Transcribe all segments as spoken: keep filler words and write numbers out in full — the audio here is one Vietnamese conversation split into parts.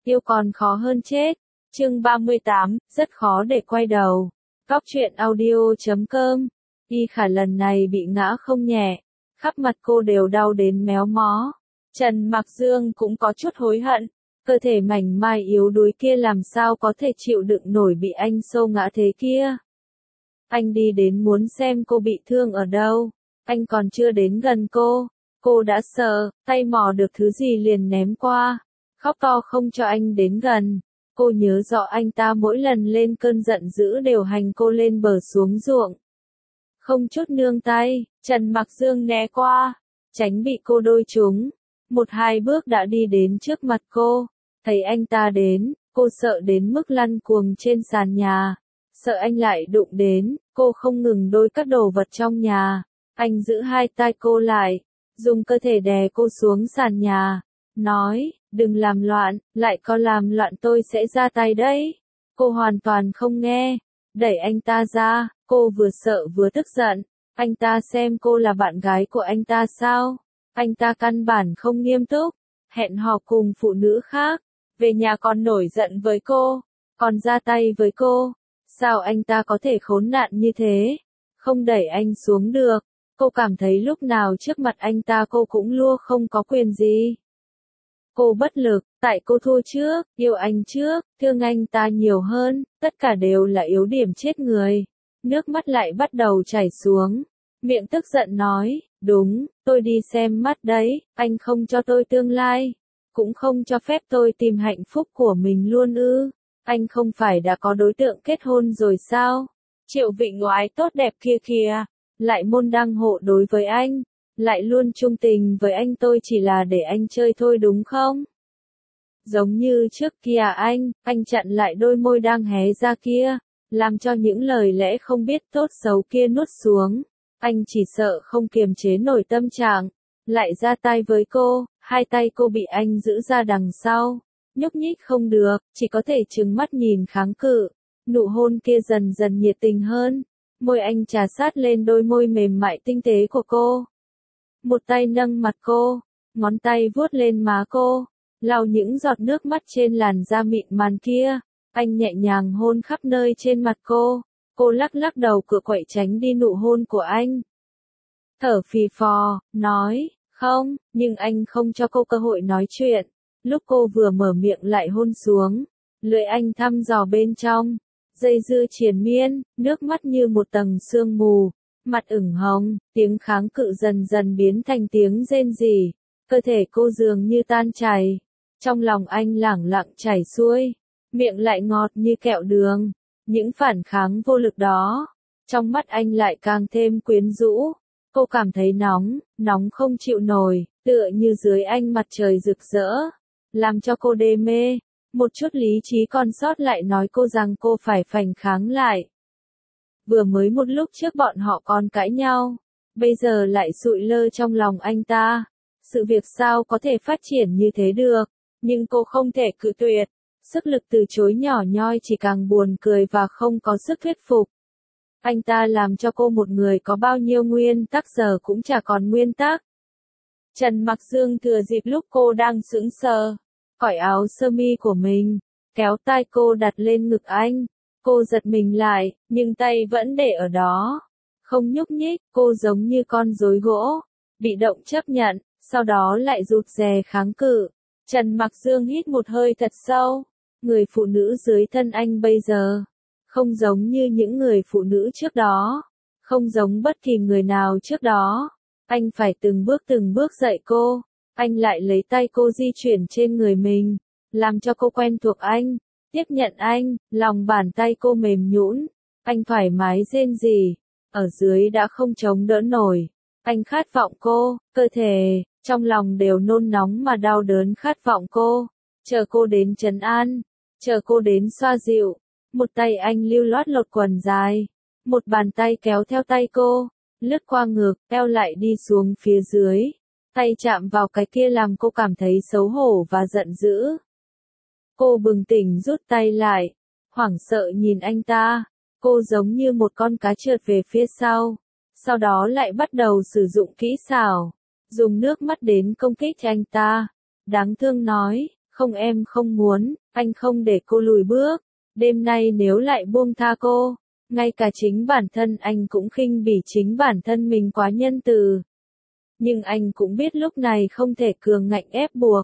yêu còn khó hơn chết. Chương ba mươi tám, rất khó để quay đầu. Góc truyện audio chấm com. Y Khả lần này bị ngã không nhẹ, khắp mặt cô đều đau đến méo mó. Trần Mặc Dương cũng có chút hối hận, cơ thể mảnh mai yếu đuối kia làm sao có thể chịu đựng nổi bị anh xô ngã thế kia. Anh đi đến muốn xem cô bị thương ở đâu, anh còn chưa đến gần cô, cô đã sợ, tay mò được thứ gì liền ném qua, khóc to không cho anh đến gần. Cô nhớ rõ anh ta mỗi lần lên cơn giận dữ đều hành cô lên bờ xuống ruộng. Không chút nương tay, Trần Mặc Dương né qua, tránh bị cô đôi trúng. Một hai bước đã đi đến trước mặt cô, thấy anh ta đến, cô sợ đến mức lăn cuồng trên sàn nhà. Sợ anh lại đụng đến, cô không ngừng đôi các đồ vật trong nhà. Anh giữ hai tay cô lại, dùng cơ thể đè cô xuống sàn nhà, nói, đừng làm loạn, lại có làm loạn tôi sẽ ra tay đấy. Cô hoàn toàn không nghe, đẩy anh ta ra, cô vừa sợ vừa tức giận. Anh ta xem cô là bạn gái của anh ta sao? Anh ta căn bản không nghiêm túc, hẹn hò cùng phụ nữ khác, về nhà còn nổi giận với cô, còn ra tay với cô. Sao anh ta có thể khốn nạn như thế? Không đẩy anh xuống được. Cô cảm thấy lúc nào trước mặt anh ta cô cũng lua không có quyền gì. Cô bất lực, tại cô thua trước, yêu anh trước, thương anh ta nhiều hơn, tất cả đều là yếu điểm chết người. Nước mắt lại bắt đầu chảy xuống. Miệng tức giận nói, đúng, tôi đi xem mắt đấy, anh không cho tôi tương lai, cũng không cho phép tôi tìm hạnh phúc của mình luôn ư. Anh không phải đã có đối tượng kết hôn rồi sao? Triệu Vịnh ngoái tốt đẹp kia kìa, lại môn đăng hộ đối với anh, lại luôn trung tình với anh, tôi chỉ là để anh chơi thôi đúng không? Giống như trước kia anh, anh chặn lại đôi môi đang hé ra kia, làm cho những lời lẽ không biết tốt xấu kia nuốt xuống. Anh chỉ sợ không kiềm chế nổi tâm trạng, lại ra tay với cô, hai tay cô bị anh giữ ra đằng sau, nhúc nhích không được, chỉ có thể trừng mắt nhìn kháng cự. Nụ hôn kia dần dần nhiệt tình hơn, môi anh trà sát lên đôi môi mềm mại tinh tế của cô. Một tay nâng mặt cô, ngón tay vuốt lên má cô, lau những giọt nước mắt trên làn da mịn màng kia. Anh nhẹ nhàng hôn khắp nơi trên mặt cô. Cô lắc lắc đầu cựa quậy tránh đi nụ hôn của anh. Thở phì phò, nói, không, nhưng anh không cho cô cơ hội nói chuyện. Lúc cô vừa mở miệng lại hôn xuống, lưỡi anh thăm dò bên trong, dây dưa triền miên, nước mắt như một tầng sương mù, mặt ửng hồng, tiếng kháng cự dần dần biến thành tiếng rên rỉ, cơ thể cô dường như tan chảy. Trong lòng anh lẳng lặng chảy xuôi, miệng lại ngọt như kẹo đường. Những phản kháng vô lực đó, trong mắt anh lại càng thêm quyến rũ. Cô cảm thấy nóng, nóng không chịu nổi, tựa như dưới anh mặt trời rực rỡ, làm cho cô đê mê. Một chút lý trí còn sót lại nói cô rằng cô phải phản kháng lại. Vừa mới một lúc trước bọn họ còn cãi nhau, bây giờ lại sụi lơ trong lòng anh ta. Sự việc sao có thể phát triển như thế được, nhưng cô không thể cự tuyệt. Sức lực từ chối nhỏ nhoi chỉ càng buồn cười và không có sức thuyết phục. Anh ta làm cho cô một người có bao nhiêu nguyên tắc giờ cũng chả còn nguyên tắc. Trần Mặc Dương thừa dịp lúc cô đang sững sờ, cởi áo sơ mi của mình, kéo tay cô đặt lên ngực anh. Cô giật mình lại, nhưng tay vẫn để ở đó, không nhúc nhích. Cô giống như con rối gỗ, bị động chấp nhận, sau đó lại rụt rè kháng cự. Trần Mặc Dương hít một hơi thật sâu. Người phụ nữ dưới thân anh bây giờ, không giống như những người phụ nữ trước đó, không giống bất kỳ người nào trước đó. Anh phải từng bước từng bước dạy cô, anh lại lấy tay cô di chuyển trên người mình, làm cho cô quen thuộc anh, tiếp nhận anh, lòng bàn tay cô mềm nhũn, anh thoải mái rên rỉ, ở dưới đã không chống đỡ nổi. Anh khát vọng cô, cơ thể, trong lòng đều nôn nóng mà đau đớn khát vọng cô, chờ cô đến trấn an. Chờ cô đến xoa dịu. Một tay anh lưu loát lột quần dài, một bàn tay kéo theo tay cô, lướt qua ngực, eo lại đi xuống phía dưới. Tay chạm vào cái kia làm cô cảm thấy xấu hổ và giận dữ. Cô bừng tỉnh rút tay lại, hoảng sợ nhìn anh ta. Cô giống như một con cá trượt về phía sau, sau đó lại bắt đầu sử dụng kỹ xảo, dùng nước mắt đến công kích anh ta. Đáng thương nói, Không em không muốn, anh không để cô lùi bước. Đêm nay nếu lại buông tha cô, ngay cả chính bản thân anh cũng khinh bỉ chính bản thân mình quá nhân từ. Nhưng anh cũng biết lúc này không thể cường ngạnh ép buộc.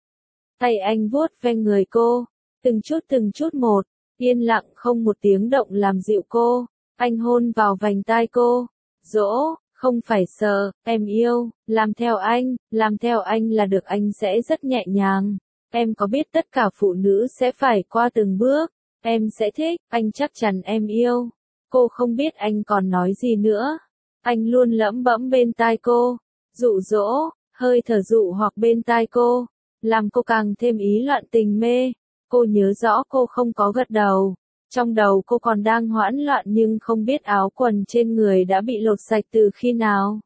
Tay anh vuốt ve người cô, từng chút từng chút một, yên lặng không một tiếng động làm dịu cô. Anh hôn vào vành tai cô, dỗ, không phải sợ, em yêu, làm theo anh, làm theo anh là được, anh sẽ rất nhẹ nhàng. Em có biết tất cả phụ nữ sẽ phải qua từng bước, em sẽ thích, anh chắc chắn em yêu. Cô không biết anh còn nói gì nữa. Anh luôn lẩm bẩm bên tai cô, dụ dỗ, hơi thở dụ hoặc bên tai cô, làm cô càng thêm ý loạn tình mê. Cô nhớ rõ cô không có gật đầu. Trong đầu cô còn đang hoảng loạn nhưng không biết áo quần trên người đã bị lột sạch từ khi nào.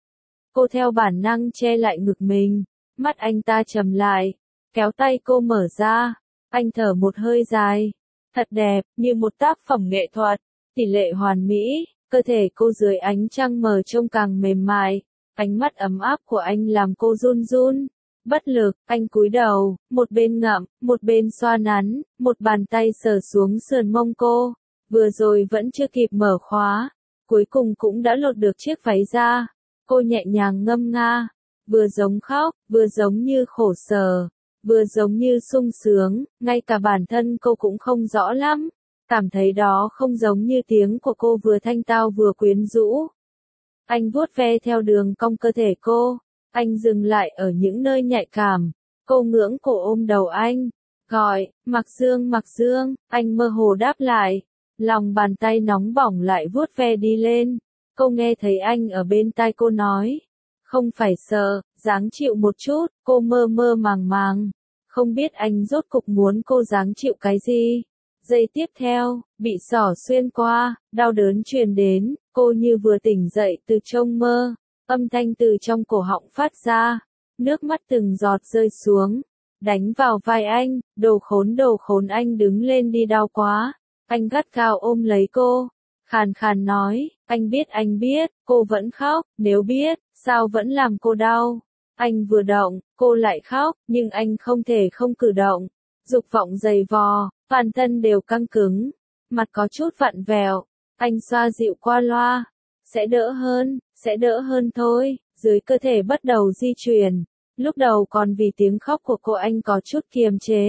Cô theo bản năng che lại ngực mình, mắt anh ta trầm lại, kéo tay cô mở ra, anh thở một hơi dài, thật đẹp, như một tác phẩm nghệ thuật, tỷ lệ hoàn mỹ, cơ thể cô dưới ánh trăng mờ trông càng mềm mại, ánh mắt ấm áp của anh làm cô run run. Bất lực, anh cúi đầu, một bên ngậm, một bên xoa nắn, một bàn tay sờ xuống sườn mông cô, vừa rồi vẫn chưa kịp mở khóa, cuối cùng cũng đã lột được chiếc váy ra. Cô nhẹ nhàng ngâm nga, vừa giống khóc, vừa giống như khổ sở, vừa giống như sung sướng, ngay cả bản thân cô cũng không rõ lắm, cảm thấy đó không giống như tiếng của cô vừa thanh tao vừa quyến rũ. Anh vuốt ve theo đường cong cơ thể cô. Anh dừng lại ở những nơi nhạy cảm, cô ngưỡng cổ ôm đầu anh, gọi, Mạc Dương, Mạc Dương, anh mơ hồ đáp lại, lòng bàn tay nóng bỏng lại vuốt ve đi lên, cô nghe thấy anh ở bên tai cô nói, không phải sợ, dáng chịu một chút, cô mơ mơ màng màng, không biết anh rốt cục muốn cô dáng chịu cái gì. Giây tiếp theo, bị xỏ xuyên qua, đau đớn truyền đến, cô như vừa tỉnh dậy từ trong mơ. Âm thanh từ trong cổ họng phát ra, nước mắt từng giọt rơi xuống, đánh vào vai anh, đồ khốn đồ khốn, anh đứng lên đi, đau quá. Anh gắt gao ôm lấy cô, khàn khàn nói, anh biết anh biết, cô vẫn khóc, nếu biết, sao vẫn làm cô đau. Anh vừa động, cô lại khóc, nhưng anh không thể không cử động, dục vọng dày vò, toàn thân đều căng cứng, mặt có chút vặn vẹo, anh xoa dịu qua loa, sẽ đỡ hơn. Sẽ đỡ hơn thôi, dưới cơ thể bắt đầu di chuyển. Lúc đầu còn vì tiếng khóc của cô anh có chút kiềm chế.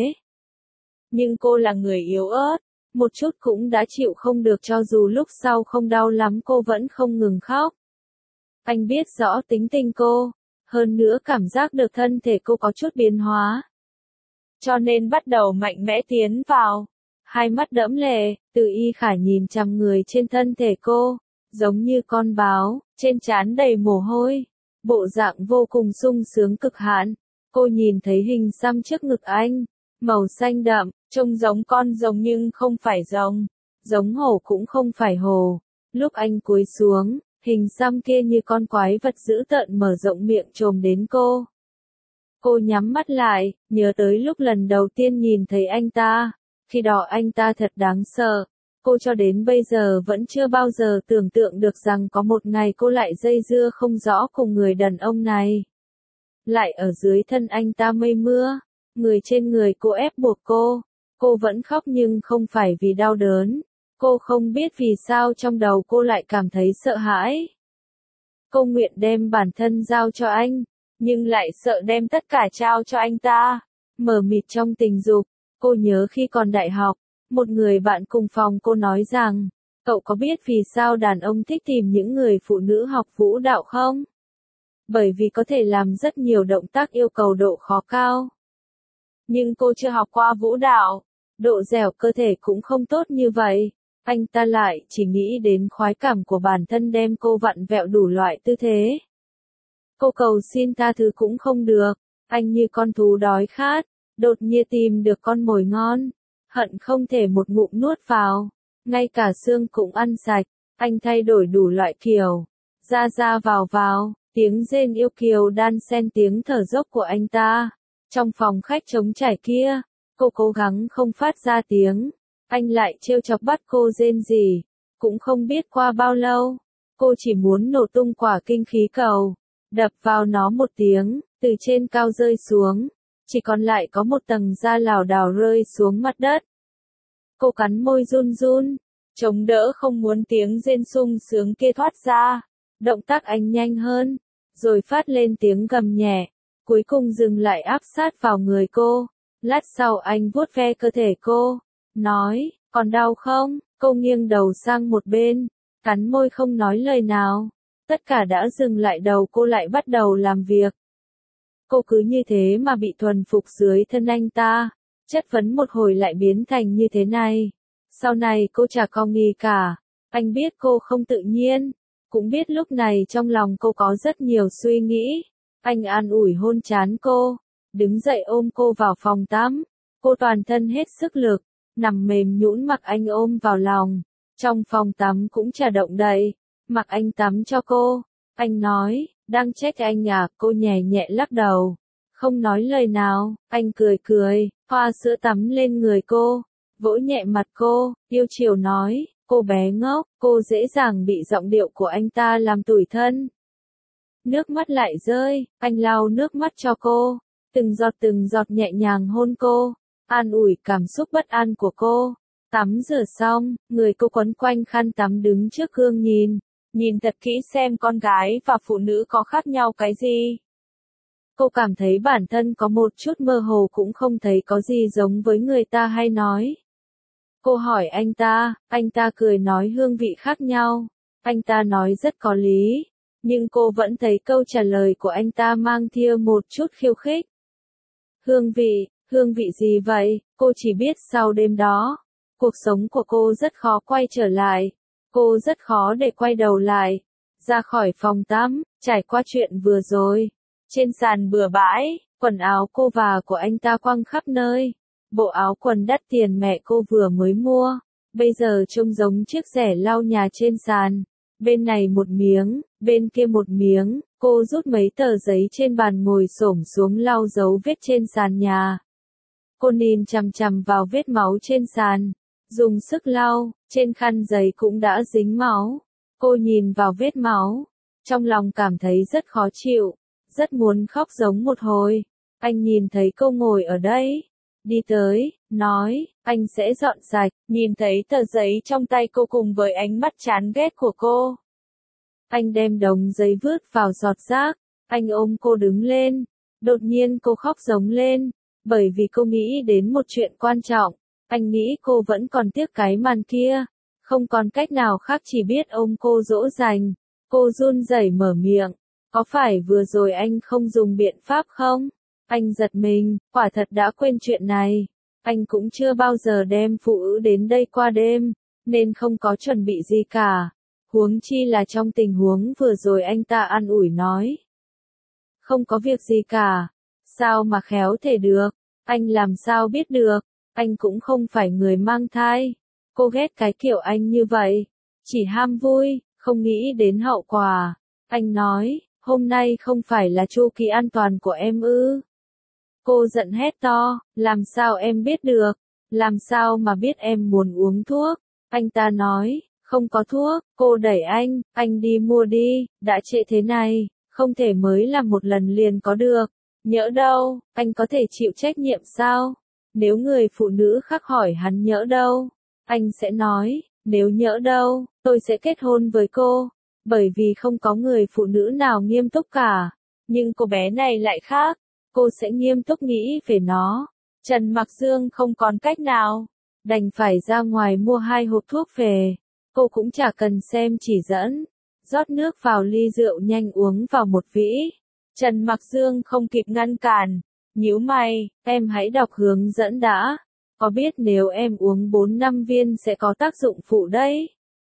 Nhưng cô là người yếu ớt, một chút cũng đã chịu không được, cho dù lúc sau không đau lắm cô vẫn không ngừng khóc. Anh biết rõ tính tình cô, hơn nữa cảm giác được thân thể cô có chút biến hóa. Cho nên bắt đầu mạnh mẽ tiến vào. Hai mắt đẫm lệ, Từ Y Khả nhìn chằm người trên thân thể cô. Giống như con báo, trên trán đầy mồ hôi, bộ dạng vô cùng sung sướng cực hạn. Cô nhìn thấy hình xăm trước ngực anh, màu xanh đậm, trông giống con rồng nhưng không phải rồng, giống hổ cũng không phải hổ. Lúc anh cúi xuống, hình xăm kia như con quái vật dữ tợn mở rộng miệng chồm đến cô. Cô nhắm mắt lại, nhớ tới lúc lần đầu tiên nhìn thấy anh ta, khi đó anh ta thật đáng sợ. Cô cho đến bây giờ vẫn chưa bao giờ tưởng tượng được rằng có một ngày cô lại dây dưa không rõ cùng người đàn ông này. Lại ở dưới thân anh ta mây mưa, người trên người cô ép buộc cô. Cô vẫn khóc nhưng không phải vì đau đớn. Cô không biết vì sao trong đầu cô lại cảm thấy sợ hãi. Cô nguyện đem bản thân giao cho anh, nhưng lại sợ đem tất cả trao cho anh ta. Mờ mịt trong tình dục, cô nhớ khi còn đại học. Một người bạn cùng phòng cô nói rằng, cậu có biết vì sao đàn ông thích tìm những người phụ nữ học vũ đạo không? Bởi vì có thể làm rất nhiều động tác yêu cầu độ khó cao. Nhưng cô chưa học qua vũ đạo, độ dẻo cơ thể cũng không tốt như vậy. Anh ta lại chỉ nghĩ đến khoái cảm của bản thân đem cô vặn vẹo đủ loại tư thế. Cô cầu xin tha thứ cũng không được, anh như con thú đói khát, đột nhiên tìm được con mồi ngon. Hận không thể một ngụm nuốt vào, ngay cả xương cũng ăn sạch, anh thay đổi đủ loại kiểu, ra ra vào vào, tiếng rên yêu kiều đan xen tiếng thở dốc của anh ta. Trong phòng khách trống trải kia, cô cố gắng không phát ra tiếng, anh lại trêu chọc bắt cô rên rỉ, cũng không biết qua bao lâu, cô chỉ muốn nổ tung quả kinh khí cầu, đập vào nó một tiếng, từ trên cao rơi xuống, chỉ còn lại có một tầng da lảo đảo rơi xuống mặt đất. Cô cắn môi run run, chống đỡ không muốn tiếng rên sung sướng kia thoát ra. Động tác anh nhanh hơn, rồi phát lên tiếng gầm nhẹ, cuối cùng dừng lại áp sát vào người cô. Lát sau anh vuốt ve cơ thể cô, nói, còn đau không? Cô nghiêng đầu sang một bên, cắn môi không nói lời nào. Tất cả đã dừng lại, đầu cô lại bắt đầu làm việc. Cô cứ như thế mà bị thuần phục dưới thân anh ta, chất vấn một hồi lại biến thành như thế này. Sau này cô chả có nghi cả, anh biết cô không tự nhiên, cũng biết lúc này trong lòng cô có rất nhiều suy nghĩ. Anh an ủi hôn trán cô, đứng dậy ôm cô vào phòng tắm. Cô toàn thân hết sức lực, nằm mềm nhũn mặc anh ôm vào lòng. Trong phòng tắm cũng chả động đậy, mặc anh tắm cho cô. Anh nói, đang trách anh à? Cô nhẹ nhẹ lắc đầu, không nói lời nào. Anh cười cười, thoa sữa tắm lên người cô, vỗ nhẹ mặt cô, yêu chiều nói, cô bé ngốc. Cô dễ dàng bị giọng điệu của anh ta làm tủi thân. Nước mắt lại rơi, anh lau nước mắt cho cô, từng giọt từng giọt nhẹ nhàng hôn cô, an ủi cảm xúc bất an của cô. Tắm rửa xong, người cô quấn quanh khăn tắm đứng trước gương nhìn, nhìn thật kỹ xem con gái và phụ nữ có khác nhau cái gì. Cô cảm thấy bản thân có một chút mơ hồ, cũng không thấy có gì giống với người ta hay nói. Cô hỏi anh ta, anh ta cười nói hương vị khác nhau. Anh ta nói rất có lý, nhưng cô vẫn thấy câu trả lời của anh ta mang theo một chút khiêu khích. Hương vị, hương vị gì vậy? Cô chỉ biết sau đêm đó, cuộc sống của cô rất khó quay trở lại. Cô rất khó để quay đầu lại. Ra khỏi phòng tắm, trải qua chuyện vừa rồi. Trên sàn bừa bãi, quần áo cô và của anh ta quăng khắp nơi. Bộ áo quần đắt tiền mẹ cô vừa mới mua, bây giờ trông giống chiếc rẻ lau nhà trên sàn. Bên này một miếng, bên kia một miếng. Cô rút mấy tờ giấy trên bàn ngồi xổm xuống lau dấu vết trên sàn nhà. Cô nhìn chằm chằm vào vết máu trên sàn, dùng sức lau, trên khăn giấy cũng đã dính máu. Cô nhìn vào vết máu, trong lòng cảm thấy rất khó chịu, rất muốn khóc giống một hồi. Anh nhìn thấy cô ngồi ở đây, đi tới, nói, anh sẽ dọn sạch. Nhìn thấy tờ giấy trong tay cô cùng với ánh mắt chán ghét của cô, anh đem đống giấy vứt vào giọt rác. Anh ôm cô đứng lên, đột nhiên cô khóc giống lên, bởi vì cô nghĩ đến một chuyện quan trọng. Anh nghĩ cô vẫn còn tiếc cái màn kia, không còn cách nào khác chỉ biết ôm cô dỗ dành. Cô run rẩy mở miệng, có phải vừa rồi anh không dùng biện pháp không? Anh giật mình, quả thật đã quên chuyện này. Anh cũng chưa bao giờ đem phụ nữ đến đây qua đêm, nên không có chuẩn bị gì cả. Huống chi là trong tình huống vừa rồi anh ta an ủi nói. Không có việc gì cả. Sao mà khéo thể được? Anh làm sao biết được? Anh cũng không phải người mang thai. Cô ghét cái kiểu anh như vậy. Chỉ ham vui, không nghĩ đến hậu quả. Anh nói, hôm nay không phải là chu kỳ an toàn của em ư? Cô giận hét to, làm sao em biết được? Làm sao mà biết em muốn uống thuốc? Anh ta nói, không có thuốc. Cô đẩy anh, anh đi mua đi, đã trễ thế này, không thể mới làm một lần liền có được. Nhỡ đâu, anh có thể chịu trách nhiệm sao? Nếu người phụ nữ khác hỏi hắn nhỡ đâu, anh sẽ nói, nếu nhỡ đâu, tôi sẽ kết hôn với cô, bởi vì không có người phụ nữ nào nghiêm túc cả. Nhưng cô bé này lại khác, cô sẽ nghiêm túc nghĩ về nó. Trần Mặc Dương không còn cách nào, đành phải ra ngoài mua hai hộp thuốc về. Cô cũng chả cần xem chỉ dẫn, rót nước vào ly rượu nhanh uống vào một vĩ. Trần Mặc Dương không kịp ngăn cản, nhíu mày, em hãy đọc hướng dẫn đã, có biết nếu em uống bốn năm viên sẽ có tác dụng phụ đấy.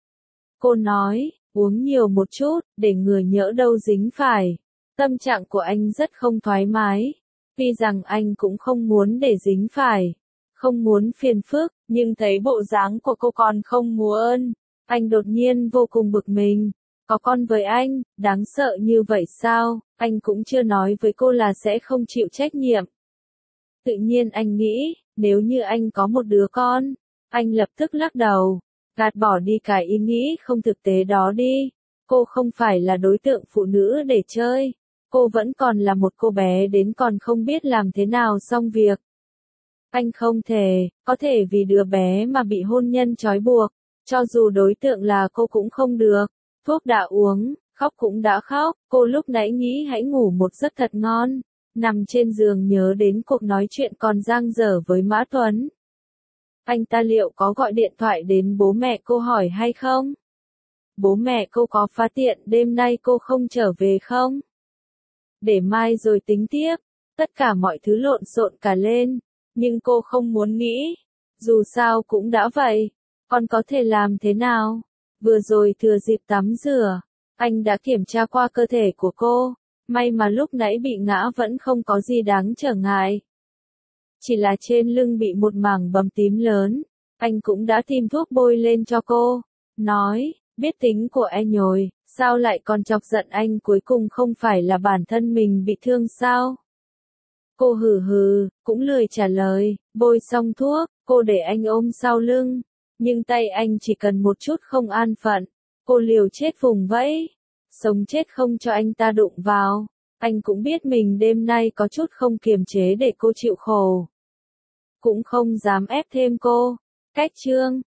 Cô nói, uống nhiều một chút, để ngừa nhỡ đâu dính phải. Tâm trạng của anh rất không thoải mái, tuy rằng anh cũng không muốn để dính phải, không muốn phiền phức, nhưng thấy bộ dáng của cô còn không muốn. Anh đột nhiên vô cùng bực mình. Có con với anh, đáng sợ như vậy sao? Anh cũng chưa nói với cô là sẽ không chịu trách nhiệm. Tự nhiên anh nghĩ, nếu như anh có một đứa con, anh lập tức lắc đầu, gạt bỏ đi cái ý nghĩ không thực tế đó đi. Cô không phải là đối tượng phụ nữ để chơi. Cô vẫn còn là một cô bé đến còn không biết làm thế nào xong việc. Anh không thể, có thể vì đứa bé mà bị hôn nhân trói buộc, cho dù đối tượng là cô cũng không được. Thuốc đã uống, khóc cũng đã khóc, cô lúc nãy nghĩ hãy ngủ một giấc thật ngon. Nằm trên giường nhớ đến cuộc nói chuyện còn dang dở với Mã Tuấn. Anh ta liệu có gọi điện thoại đến bố mẹ cô hỏi hay không? Bố mẹ cô có phá tiện đêm nay cô không trở về không? Để mai rồi tính tiếp. Tất cả mọi thứ lộn xộn cả lên. Nhưng cô không muốn nghĩ. Dù sao cũng đã vậy. Con có thể làm thế nào? Vừa rồi thừa dịp tắm rửa. Anh đã kiểm tra qua cơ thể của cô. May mà lúc nãy bị ngã vẫn không có gì đáng trở ngại. Chỉ là trên lưng bị một mảng bầm tím lớn. Anh cũng đã tìm thuốc bôi lên cho cô. Nói, biết tính của em nhồi, sao lại còn chọc giận anh, cuối cùng không phải là bản thân mình bị thương sao? Cô hừ hừ, cũng lười trả lời, bôi xong thuốc, cô để anh ôm sau lưng. Nhưng tay anh chỉ cần một chút không an phận. Cô liều chết vùng vẫy. Sống chết không cho anh ta đụng vào. Anh cũng biết mình đêm nay có chút không kiềm chế để cô chịu khổ. Cũng không dám ép thêm cô. Cách chương